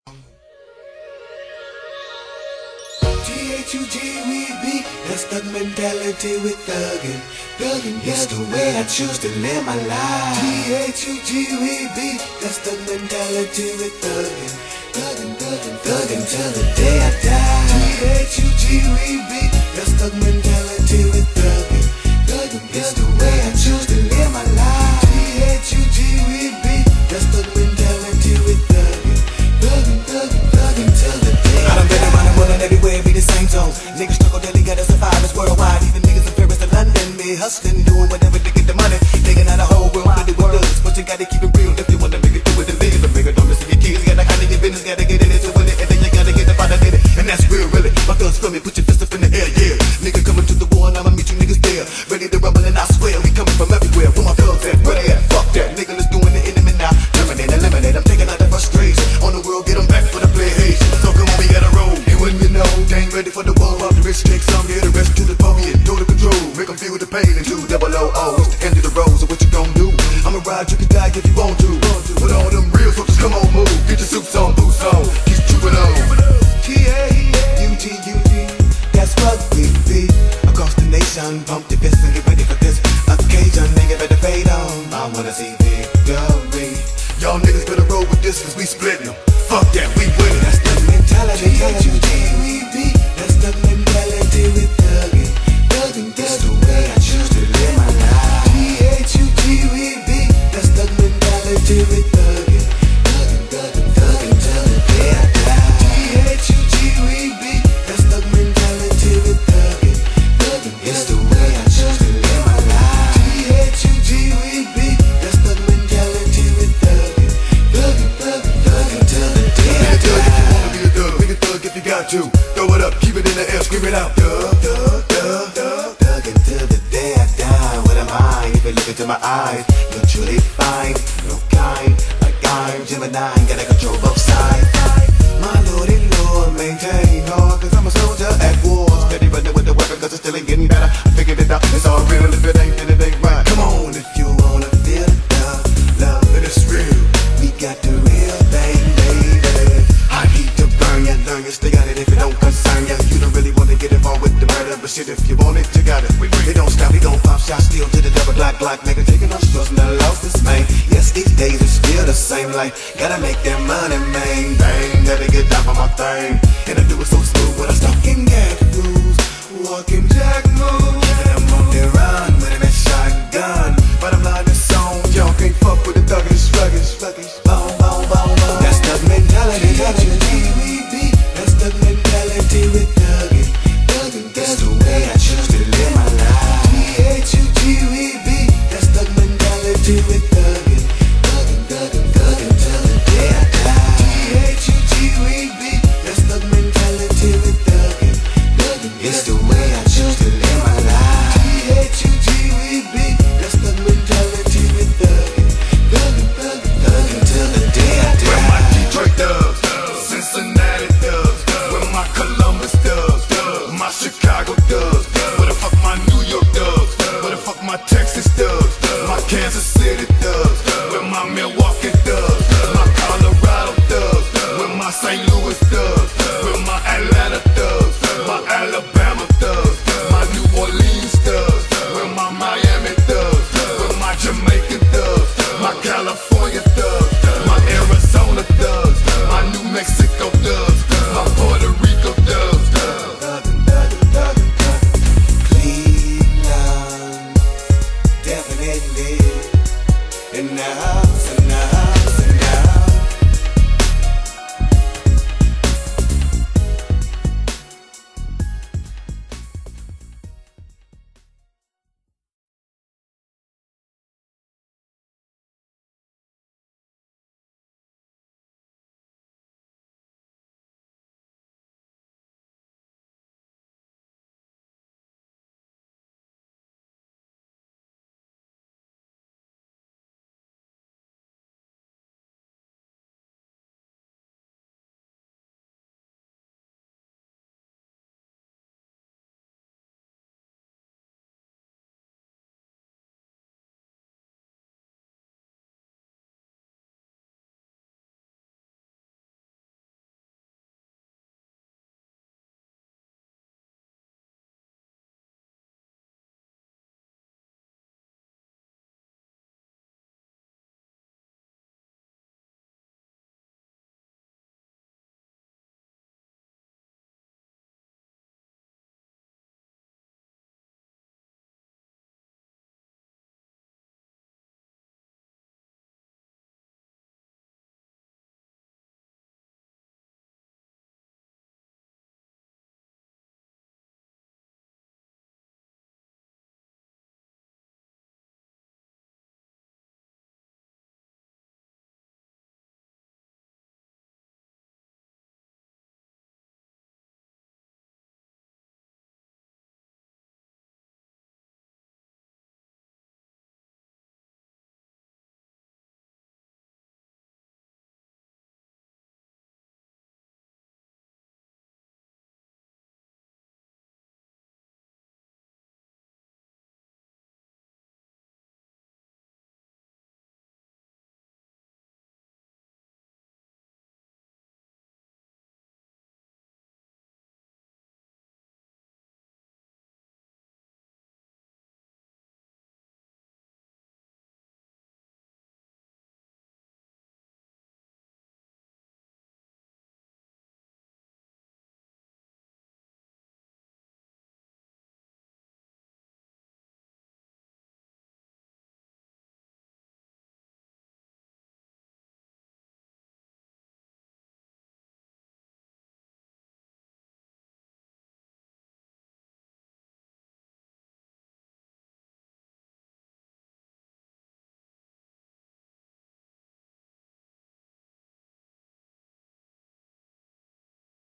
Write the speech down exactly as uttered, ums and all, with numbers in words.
T H U G we be, that's thug mentality with thuggin'. Thuggin', that's the way I choose to live my life. T H U G we be, that's thug mentality with thuggin'. Thuggin', thuggin', thuggin' till the day I die. T H U G we be, that's thug mentality with thuggin'. Thuggin', that's the way I choose to live my life. T H U G we be, that's thug mentality with thuggin'. Thuggin', thuggin', thuggin' till the day I die. I done been around the world and everywhere be the same zone. Niggas struggle daily, gotta survive, it's worldwide. Even niggas in Paris and London be hustling, doing whatever to get the money. Taking out the whole world, really with us. But you gotta keep it real if you wanna make it through with the live. The bigger don't listen to your kids, gotta handle your business, gotta get in it to win it. And then you gotta get up out of it, and that's real, really. My thugs feel me, put your fist up in the air, yeah. Nigga coming to the war and I'ma meet you niggas there. Ready to rumble and I swear, we coming from everywhere. Where my thugs at, where they at, fuck that. Nigga, let's doing the enemy now. Terminate, eliminate, I'm taking out the frustration. On the world, get them back for the play haze. So come on, we gotta roll. And when you know, they ain't ready for the war. Off the rich, take some, get the rest to the pony and total control. Make them feel the pain and two double O O. It's the end of the road, so what you gon' do? I'ma ride, you can die if you want to. With all them real folks, come on, move. Get your suits on, boots on, keep trooping on. T A U G U G, that's what we be. Across the nation, pump your fists and get ready for this occasion. Nigga better fade on, I wanna see victory. Y'all niggas better roll with this, cause we splitting them. Fuck that, we winning. That's the mentality. T H U G we be, that's the mentality with thuggin'. Thuggin', that's the way I choose to live my life. T H U G we be, that's the mentality with thuggin'. Thuggin', thuggin', thuggin' till the day I die. T H U G we be, that's the mentality with thuggin'. Thuggin', it's the way I choose to live my life. T H U G we be, that's the mentality with thuggin'. Thuggin', thuggin', thuggin' till the day I die. Be a thug, be a thug if you got to. Throw it up, keep it in the air, scream it out. Thug, thug, thug, thug, thuggin' till the day I die. What am I? If you look into my eyes, you'll truly find no kind like I'm Gemini, gotta control both sides. My lordy lord, maintain hard, cause I'm a soldier at war. Steady running with the weapon, cause it still ain't getting better. I figured it out, it's all real. If it ain't, then it ain't right. Come on, if you wanna feel the love, it is real. We got the real thing, baby. Hot heat to burn ya, learn ya, stay out it if it don't concern ya. You don't really wanna get involved with the murder, but shit, if you want it, you got it. It don't stop, we gon' pop shots, steal to the double Glock, Glock, nigga taking no shots, no losses, man. Yes, these days it's still the same, like gotta make that money, man. Bang, gotta get down for my thing.